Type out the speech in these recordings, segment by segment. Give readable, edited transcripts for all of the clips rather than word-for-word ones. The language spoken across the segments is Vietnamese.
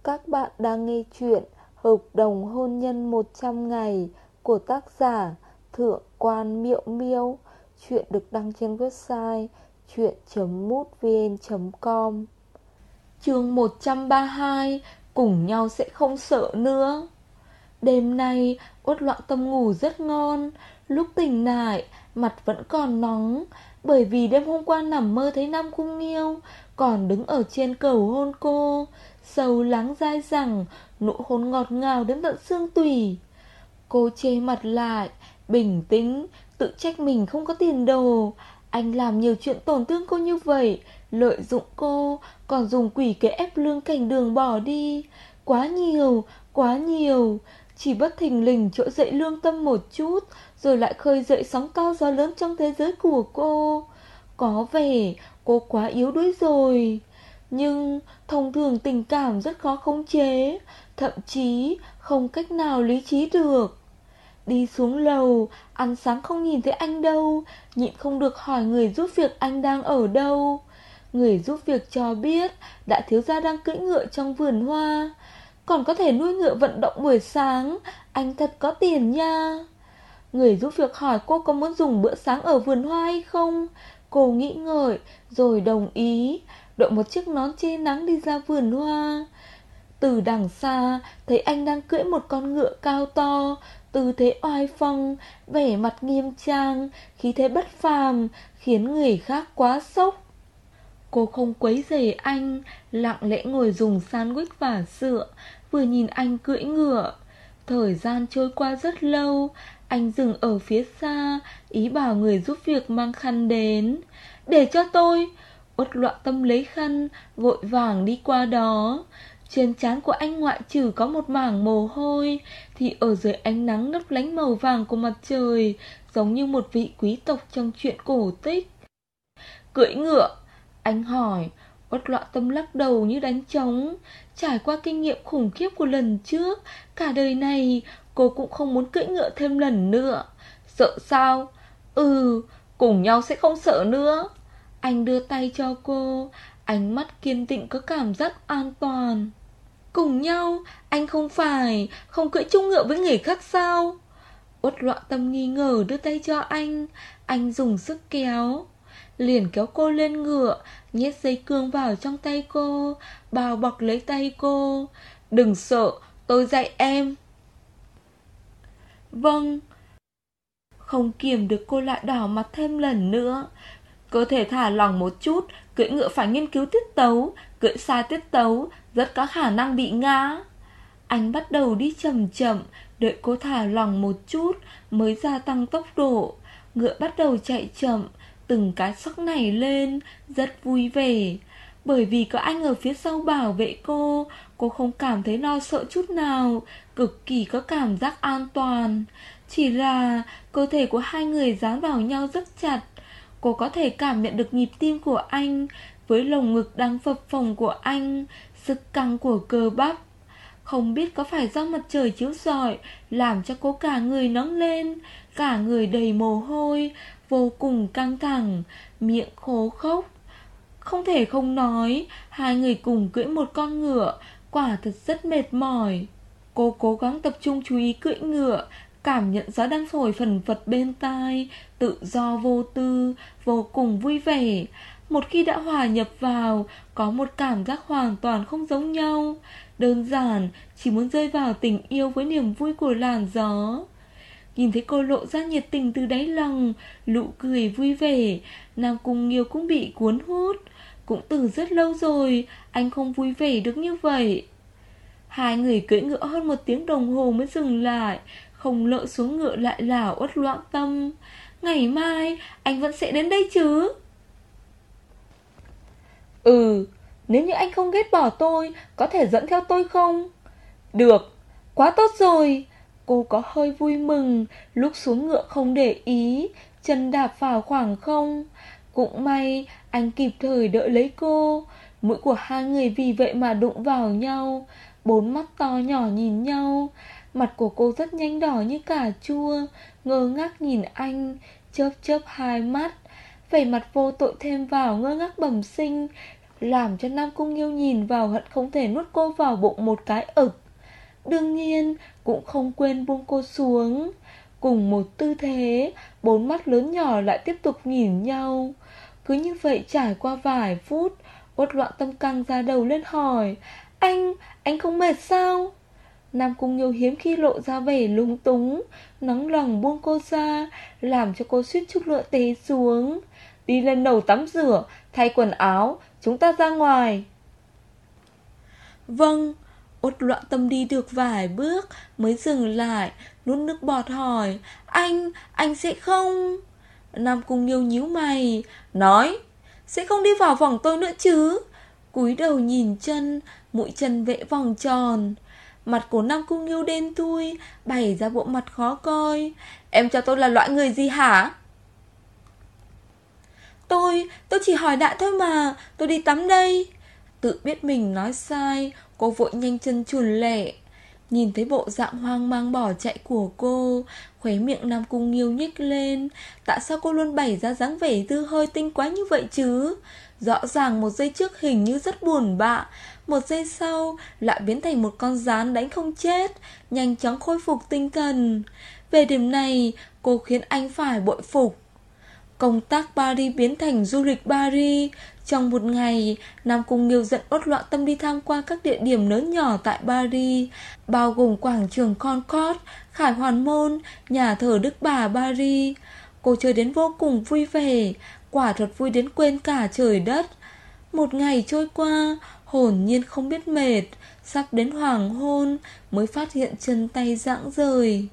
Các bạn đang nghe chuyện Hợp đồng hôn nhân 100 ngày của tác giả Thượng quan Miệu Miêu. Chuyện được đăng trên website chuyện.mútvn.com. Chương 132. Cùng nhau sẽ không sợ nữa. Đêm nay Uất Loạn Tâm ngủ rất ngon. Lúc tỉnh lại mặt vẫn còn nóng, bởi vì đêm hôm qua nằm mơ thấy Nam Cung Nghiêu còn đứng ở trên cầu hôn cô, sầu lắng dai dẳng, nụ hôn ngọt ngào đến tận xương tủy. Cô che mặt lại, bình tĩnh, tự trách mình không có tiền đồ. Anh làm nhiều chuyện tổn thương cô như vậy, lợi dụng cô, còn dùng quỷ kế ép lương Cảnh Đường bỏ đi. Quá nhiều, quá nhiều. Chỉ bất thình lình trỗi dậy lương tâm một chút, rồi lại khơi dậy sóng to gió lớn trong thế giới của cô. Có vẻ cô quá yếu đuối rồi. Nhưng thông thường tình cảm rất khó khống chế, thậm chí không cách nào lý trí được. Đi xuống lầu, ăn sáng không nhìn thấy anh đâu, nhịn không được hỏi người giúp việc anh đang ở đâu. Người giúp việc cho biết đại thiếu gia đang cưỡi ngựa trong vườn hoa, còn có thể nuôi ngựa vận động buổi sáng, anh thật có tiền nha. Người giúp việc hỏi cô có muốn dùng bữa sáng ở vườn hoa hay không. Cô nghĩ ngợi rồi đồng ý, đội một chiếc nón che nắng đi ra vườn hoa. Từ đằng xa thấy anh đang cưỡi một con ngựa cao to, tư thế oai phong, vẻ mặt nghiêm trang, khí thế bất phàm, khiến người khác quá sốc. Cô không quấy rầy anh, lặng lẽ ngồi dùng sandwich và sữa, vừa nhìn anh cưỡi ngựa. Thời gian trôi qua rất lâu, anh dừng ở phía xa, ý bảo người giúp việc mang khăn đến. Để cho tôi. Uất Loạn Tâm lấy khăn, vội vàng đi qua đó. Trên trán của anh ngoại trừ có một mảng mồ hôi, thì ở dưới ánh nắng lấp lánh màu vàng của mặt trời, giống như một vị quý tộc trong truyện cổ tích. Cưỡi ngựa? Anh hỏi. Uất Loạn Tâm lắc đầu như đánh trống. Trải qua kinh nghiệm khủng khiếp của lần trước, cả đời này cô cũng không muốn cưỡi ngựa thêm lần nữa. Sợ sao? Cùng nhau sẽ không sợ nữa. Anh đưa tay cho cô, ánh mắt kiên định có cảm giác an toàn. Cùng nhau? Anh không phải không cưỡi chung ngựa với người khác sao? Uất Loạn Tâm nghi ngờ đưa tay cho anh. Anh dùng sức kéo, liền kéo cô lên ngựa, nhét dây cương vào trong tay cô, bao bọc lấy tay cô. Đừng sợ, tôi dạy em. Vâng. Không kiềm được cô lại đỏ mặt thêm lần nữa. Cơ thể thả lỏng một chút, cưỡi ngựa phải nghiên cứu tiết tấu, cưỡi sai tiết tấu rất có khả năng bị ngã. Anh bắt đầu đi chậm chậm, đợi cô thả lỏng một chút mới gia tăng tốc độ. Ngựa bắt đầu chạy chậm, từng cái sóc nảy lên, rất vui vẻ. Bởi vì có anh ở phía sau bảo vệ cô không cảm thấy lo sợ chút nào, cực kỳ có cảm giác an toàn. Chỉ là cơ thể của hai người dán vào nhau rất chặt. Cô có thể cảm nhận được nhịp tim của anh với lồng ngực đang phập phồng của anh, sức căng của cơ bắp. Không biết có phải do mặt trời chiếu rọi làm cho cô cả người nóng lên, cả người đầy mồ hôi, vô cùng căng thẳng, miệng khô khốc. Không thể không nói, hai người cùng cưỡi một con ngựa, quả thật rất mệt mỏi. Cô cố gắng tập trung chú ý cưỡi ngựa, cảm nhận gió đang thổi phần phật bên tai, tự do vô tư, vô cùng vui vẻ. Một khi đã hòa nhập vào, có một cảm giác hoàn toàn không giống nhau. Đơn giản, chỉ muốn rơi vào tình yêu với niềm vui của làn gió. Nhìn thấy cô lộ ra nhiệt tình từ đáy lòng, nụ cười vui vẻ, Nam Cung Nghiêu cũng bị cuốn hút. Cũng từ rất lâu rồi, anh không vui vẻ được như vậy. Hai người cưỡi ngựa hơn 1 tiếng đồng hồ mới dừng lại. Không lỡ xuống ngựa lại lảo Uất Loạn Tâm. Ngày mai anh vẫn sẽ đến đây chứ? Nếu như anh không ghét bỏ tôi, có thể dẫn theo tôi không? Được, quá tốt rồi. Cô có hơi vui mừng, lúc xuống ngựa không để ý, chân đạp vào khoảng không. Cũng may anh kịp thời đỡ lấy cô. Mũi của hai người vì vậy mà đụng vào nhau, 4 mắt to nhỏ nhìn nhau. Mặt của cô rất nhanh đỏ như cà chua, ngơ ngác nhìn anh, chớp chớp hai mắt. Vẻ mặt vô tội thêm vào ngơ ngác bẩm sinh, làm cho Nam Cung Nghiêu nhìn vào hận không thể nuốt cô vào bụng một cái ực. Đương nhiên cũng không quên buông cô xuống. Cùng một tư thế, bốn mắt lớn nhỏ lại tiếp tục nhìn nhau. Cứ như vậy trải qua vài phút, Uất Loạn Tâm căng ra đầu lên hỏi: anh không mệt sao? Nam Cung Nghiêu hiếm khi lộ ra vẻ lúng túng, nóng lòng buông cô ra, làm cho cô suýt chút nữa té xuống. Đi lên lầu tắm rửa, thay quần áo, chúng ta ra ngoài. Vâng. Uất Loạn Tâm đi được vài bước mới dừng lại, nuốt nước bọt hỏi: anh sẽ không? Nam Cung Nghiêu nhíu mày, nói: sẽ không đi vào vòng tôi nữa chứ? Cúi đầu nhìn chân, mũi chân vẽ vòng tròn. Mặt của Nam Cung Nghiêu đen thui, bày ra bộ mặt khó coi. Em cho tôi là loại người gì hả? Tôi chỉ hỏi đại thôi mà, tôi đi tắm đây. Tự biết mình nói sai, cô vội nhanh chân chuồn lẹ. Nhìn thấy bộ dạng hoang mang bỏ chạy của cô, khóe miệng Nam Cung Nghiêu nhếch lên. Tại sao cô luôn bày ra dáng vẻ dư hơi tinh quá như vậy chứ? Rõ ràng một giây trước hình như rất buồn bã, một giây sau lại biến thành một con gián đánh không chết, nhanh chóng khôi phục tinh thần. Về điểm này, cô khiến anh phải bội phục. Công tác Paris biến thành du lịch Paris. Trong một ngày, Nam Cung Nghiêu dẫn Uất Loạn Tâm đi tham quan các địa điểm lớn nhỏ tại Paris, bao gồm quảng trường Concorde, Khải Hoàn Môn, nhà thờ Đức Bà Paris. Cô chơi đến vô cùng vui vẻ, quả thật vui đến quên cả trời đất. Một ngày trôi qua, hồn nhiên không biết mệt, sắp đến hoàng hôn mới phát hiện chân tay rãng rời.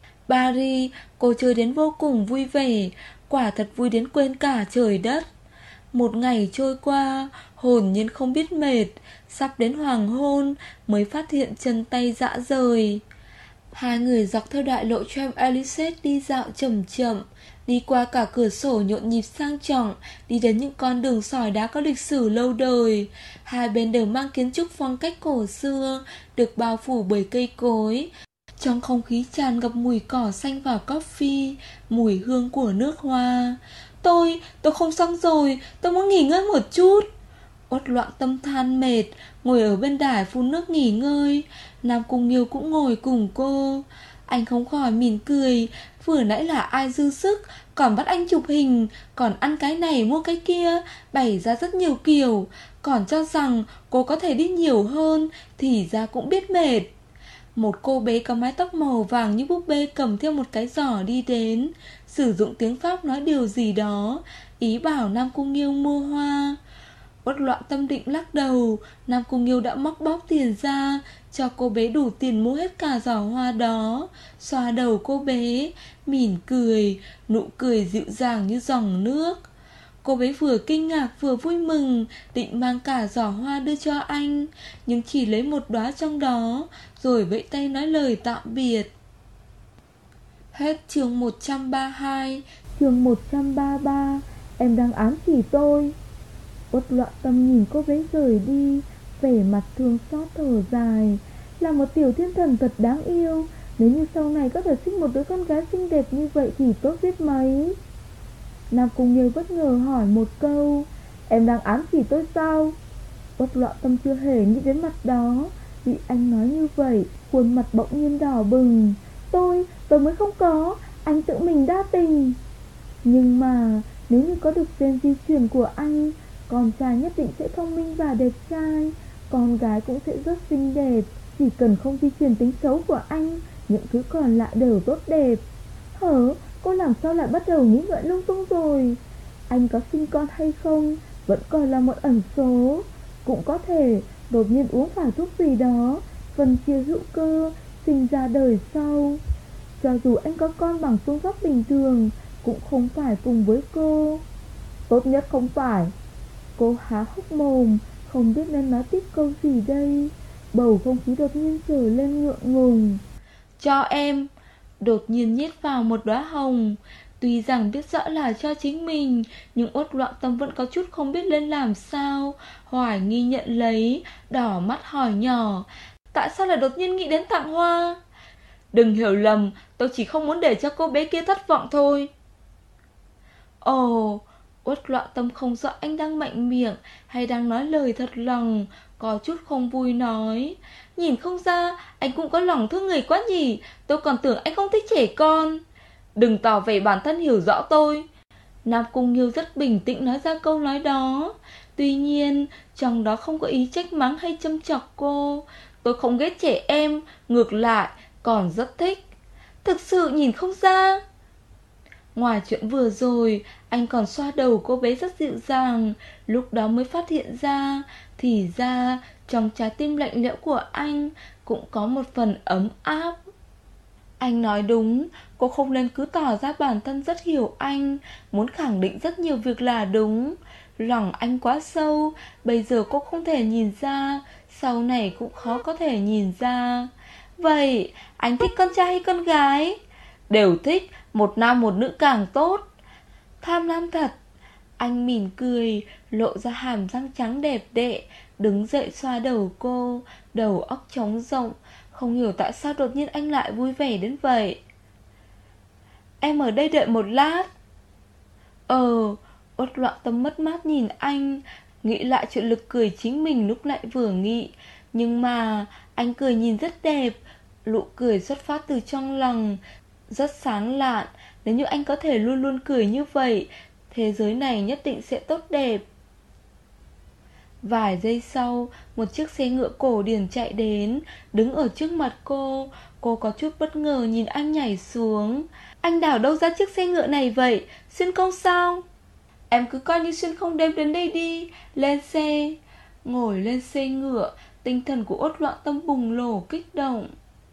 Paris, cô chơi đến vô cùng vui vẻ, quả thật vui đến quên cả trời đất. Một ngày trôi qua, hồn nhiên không biết mệt, sắp đến hoàng hôn mới phát hiện chân tay rã rời. Hai người dọc theo đại lộ Champs-Élysées đi dạo chậm chậm, đi qua cả cửa sổ nhộn nhịp sang trọng, đi đến những con đường sỏi đá có lịch sử lâu đời. Hai bên đều mang kiến trúc phong cách cổ xưa, được bao phủ bởi cây cối. Trong không khí tràn ngập mùi cỏ xanh và coffee, mùi hương của nước hoa. Tôi không xong rồi, tôi muốn nghỉ ngơi một chút. Uất Loạn Tâm than mệt, ngồi ở bên đài phun nước nghỉ ngơi. Nam Cung Nghiêu cũng ngồi cùng cô. Anh không khỏi mỉm cười, vừa nãy là ai dư sức, còn bắt anh chụp hình, còn ăn cái này mua cái kia, bày ra rất nhiều kiểu, còn cho rằng cô có thể đi nhiều hơn, thì ra cũng biết mệt. Một cô bé có mái tóc màu vàng như búp bê cầm theo một cái giỏ đi đến, sử dụng tiếng Pháp nói điều gì đó, ý bảo Nam Cung Nghiêu mua hoa. Uất Loạn Tâm định lắc đầu, Nam Cung Nghiêu đã móc bóp tiền ra, cho cô bé đủ tiền mua hết cả giỏ hoa đó, xoa đầu cô bé, mỉm cười, nụ cười dịu dàng như dòng nước. Cô bé vừa kinh ngạc vừa vui mừng, định mang cả giỏ hoa đưa cho anh, nhưng chỉ lấy một đóa trong đó, rồi vẫy tay nói lời tạm biệt. Hết chương 132. Chương 133. Em đang ám chỉ tôi. Uất Loạn Tâm nhìn cô bé rời đi, vẻ mặt thương xót thở dài. Là một tiểu thiên thần thật đáng yêu, nếu như sau này có thể sinh một đứa con gái xinh đẹp như vậy thì tốt biết mấy. Nam Cung Nghiêu bất ngờ hỏi một câu: em đang ám chỉ tôi sao? Uất Loạn Tâm chưa hề nghĩ đến mặt đó, bị anh nói như vậy, khuôn mặt bỗng nhiên đỏ bừng. Tôi mới không có, anh tự mình đa tình. Nhưng mà nếu như có được gen di truyền của anh, con trai nhất định sẽ thông minh và đẹp trai, con gái cũng sẽ rất xinh đẹp. Chỉ cần không di truyền tính xấu của anh, những thứ còn lại đều tốt đẹp. Cô làm sao lại bắt đầu nghĩ ngợi lung tung rồi? Anh có sinh con hay không vẫn còn là một ẩn số. Cũng có thể đột nhiên uống phải thuốc gì đó, phân chia hữu cơ, sinh ra đời sau. Cho dù anh có con bằng phương pháp bình thường, cũng không phải cùng với cô. Tốt nhất không phải. Cô há hốc mồm, không biết nên nói tiếp câu gì đây. Bầu không khí đột nhiên trở lên ngượng ngùng. Cho em. Đột nhiên nhét vào một đóa hồng. Tuy rằng biết rõ là cho chính mình, nhưng Uất Loạn Tâm vẫn có chút không biết lên làm sao. Hoài nghi nhận lấy, đỏ mắt hỏi nhỏ: tại sao lại đột nhiên nghĩ đến tặng hoa? Đừng hiểu lầm, tôi chỉ không muốn để cho cô bé kia thất vọng thôi. Ồ. Uất Loạn Tâm không rõ anh đang mạnh miệng hay đang nói lời thật lòng, có chút không vui nói: nhìn không ra, anh cũng có lòng thương người quá nhỉ, tôi còn tưởng anh không thích trẻ con. Đừng tỏ vẻ bản thân hiểu rõ tôi. Nam Cung Nghiêu rất bình tĩnh nói ra câu nói đó. Tuy nhiên, trong đó không có ý trách mắng hay châm chọc cô. Tôi không ghét trẻ em, ngược lại, còn rất thích. Thực sự nhìn không ra. Ngoài chuyện vừa rồi, anh còn xoa đầu cô bé rất dịu dàng. Lúc đó mới phát hiện ra, thì ra trong trái tim lạnh lẽo của anh cũng có một phần ấm áp. Anh nói đúng, cô không nên cứ tỏ ra bản thân rất hiểu anh, muốn khẳng định rất nhiều việc là đúng. Lòng anh quá sâu, bây giờ cô không thể nhìn ra, sau này cũng khó có thể nhìn ra. Vậy, anh thích con trai hay con gái? Đều thích, một nam một nữ càng tốt. Tham lam thật. Anh mỉm cười, lộ ra hàm răng trắng đẹp đẽ, đứng dậy xoa đầu cô, đầu óc trống rỗng. Không hiểu tại sao đột nhiên anh lại vui vẻ đến vậy. Em ở đây đợi một lát. Uất Loạn Tâm mất mát nhìn anh, nghĩ lại chuyện lực cười chính mình lúc lại vừa nghĩ. Nhưng mà anh cười nhìn rất đẹp, nụ cười xuất phát từ trong lòng, rất sáng lạn. Nếu như anh có thể luôn luôn cười như vậy, thế giới này nhất định sẽ tốt đẹp. Vài giây sau, một chiếc xe ngựa cổ điển chạy đến, đứng ở trước mặt cô. Cô có chút bất ngờ nhìn anh nhảy xuống. Anh đào đâu ra chiếc xe ngựa này vậy? Xuyên không sao? Em cứ coi như xuyên không đem đến đây đi. Lên xe. Ngồi lên xe ngựa, tinh thần của Uất Loạn Tâm bùng nổ kích động.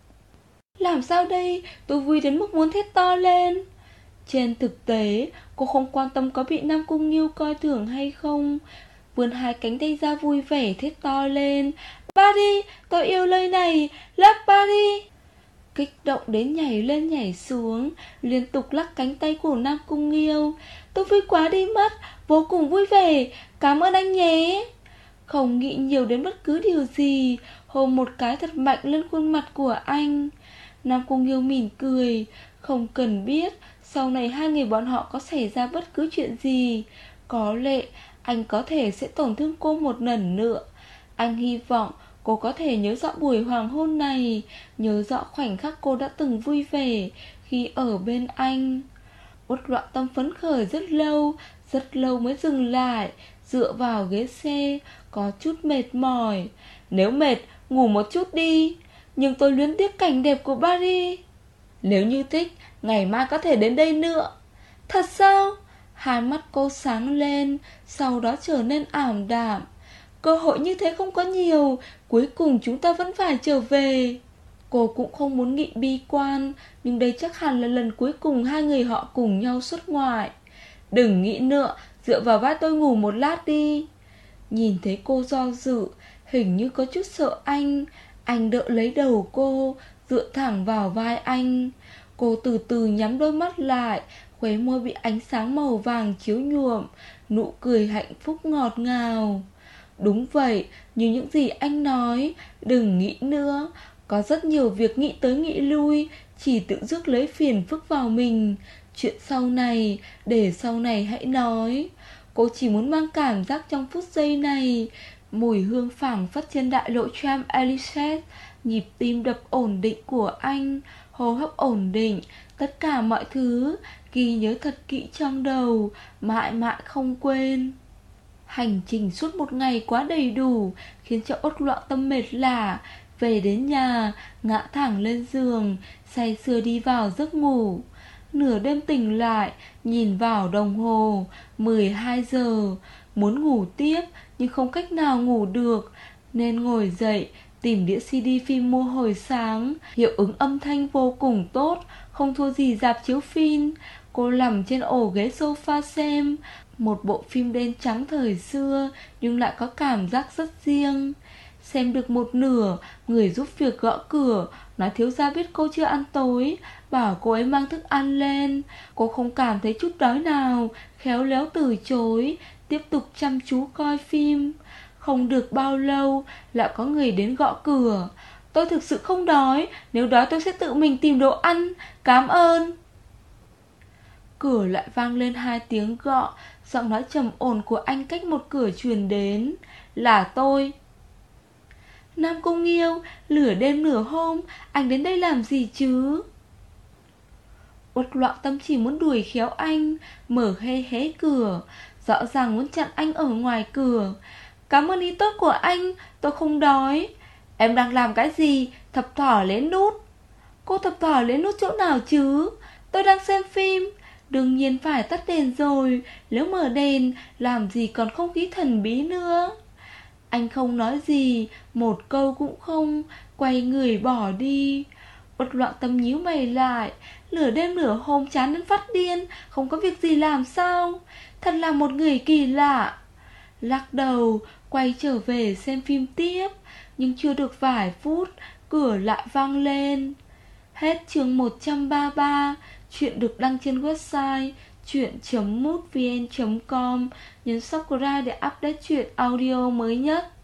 Làm sao đây? Tôi vui đến mức muốn thét to lên. Trên thực tế, cô không quan tâm có bị Nam Cung Nghiêu coi thường hay không. Vươn hai cánh tay ra vui vẻ thét to lên: Paris, tôi yêu nơi này, love Paris. Kích động đến nhảy lên nhảy xuống, liên tục lắc cánh tay của Nam Cung Nghiêu. Tôi vui quá đi mất, vô cùng vui vẻ, cảm ơn anh nhé. Không nghĩ nhiều đến bất cứ điều gì, hôn một cái thật mạnh lên khuôn mặt của anh. Nam Cung Nghiêu mỉm cười, không cần biết sau này hai người bọn họ có xảy ra bất cứ chuyện gì, có lẽ anh có thể sẽ tổn thương cô một lần nữa. Anh hy vọng cô có thể nhớ rõ buổi hoàng hôn này, nhớ rõ khoảnh khắc cô đã từng vui vẻ khi ở bên anh. Uất Loạn Tâm phấn khởi rất lâu mới dừng lại, dựa vào ghế xe, có chút mệt mỏi. Nếu mệt, ngủ một chút đi. Nhưng tôi luyến tiếc cảnh đẹp của Paris. Nếu như thích, ngày mai có thể đến đây nữa. Thật sao? Hai mắt cô sáng lên, sau đó trở nên ảm đạm. Cơ hội như thế không có nhiều, cuối cùng chúng ta vẫn phải trở về. Cô cũng không muốn nghĩ bi quan, nhưng đây chắc hẳn là lần cuối cùng hai người họ cùng nhau xuất ngoại. Đừng nghĩ nữa, dựa vào vai tôi ngủ một lát đi. Nhìn thấy cô do dự, hình như có chút sợ anh đỡ lấy đầu cô, dựa thẳng vào vai anh. Cô từ từ nhắm đôi mắt lại, khóe môi bị ánh sáng màu vàng chiếu nhuộm, nụ cười hạnh phúc ngọt ngào. Đúng vậy, như những gì anh nói, đừng nghĩ nữa. Có rất nhiều việc nghĩ tới nghĩ lui, chỉ tự rước lấy phiền phức vào mình. Chuyện sau này, để sau này hãy nói. Cô chỉ muốn mang cảm giác trong phút giây này. Mùi hương phảng phất trên đại lộ Champs-Élysées, nhịp tim đập ổn định của anh, hô hấp ổn định, tất cả mọi thứ ghi nhớ thật kỹ trong đầu, mãi mãi không quên. Hành trình suốt một ngày quá đầy đủ, khiến cho Uất Loạn Tâm mệt lả. Về đến nhà, ngã thẳng lên giường, say sưa đi vào giấc ngủ. Nửa đêm tỉnh lại, nhìn vào đồng hồ, 12 giờ. Muốn ngủ tiếp, nhưng không cách nào ngủ được, nên ngồi dậy, tìm đĩa CD phim mua hồi sáng. Hiệu ứng âm thanh vô cùng tốt, không thua gì rạp chiếu phim. Cô nằm trên ổ ghế sofa xem một bộ phim đen trắng thời xưa, nhưng lại có cảm giác rất riêng. Xem được một nửa, người giúp việc gõ cửa, nói thiếu gia biết cô chưa ăn tối, bảo cô ấy mang thức ăn lên. Cô không cảm thấy chút đói nào, khéo léo từ chối, tiếp tục chăm chú coi phim. Không được bao lâu, lại có người đến gõ cửa. Tôi thực sự không đói, nếu đói tôi sẽ tự mình tìm đồ ăn, cảm ơn. Cửa lại vang lên 2 tiếng gõ, Giọng nói trầm ổn của anh cách một cửa truyền đến. Là tôi. Nam Cung Nghiêu, nửa đêm nửa hôm, anh đến đây làm gì chứ? Uất Loạn Tâm chỉ muốn đuổi khéo anh, mở hé hé cửa, rõ ràng muốn chặn anh ở ngoài cửa. Cảm ơn ý tốt của anh, tôi không đói. Em đang làm cái gì? Thập thỏ lên nút. Cô thập thỏ lên nút chỗ nào chứ? Tôi đang xem phim. Đương nhiên phải tắt đèn rồi. Nếu mở đèn, làm gì còn không khí thần bí nữa. Anh không nói gì, một câu cũng không, quay người bỏ đi. Uất Loạn Tâm nhíu mày lại. Nửa đêm nửa hôm chán đến phát điên, không có việc gì làm sao? Thật là một người kỳ lạ. Lắc đầu, quay trở về xem phim tiếp. Nhưng chưa được vài phút, cửa lại vang lên. Hết chương 133. Chuyện được đăng trên website chuyện.mútvn.com. Nhấn subscribe để update chuyện audio mới nhất.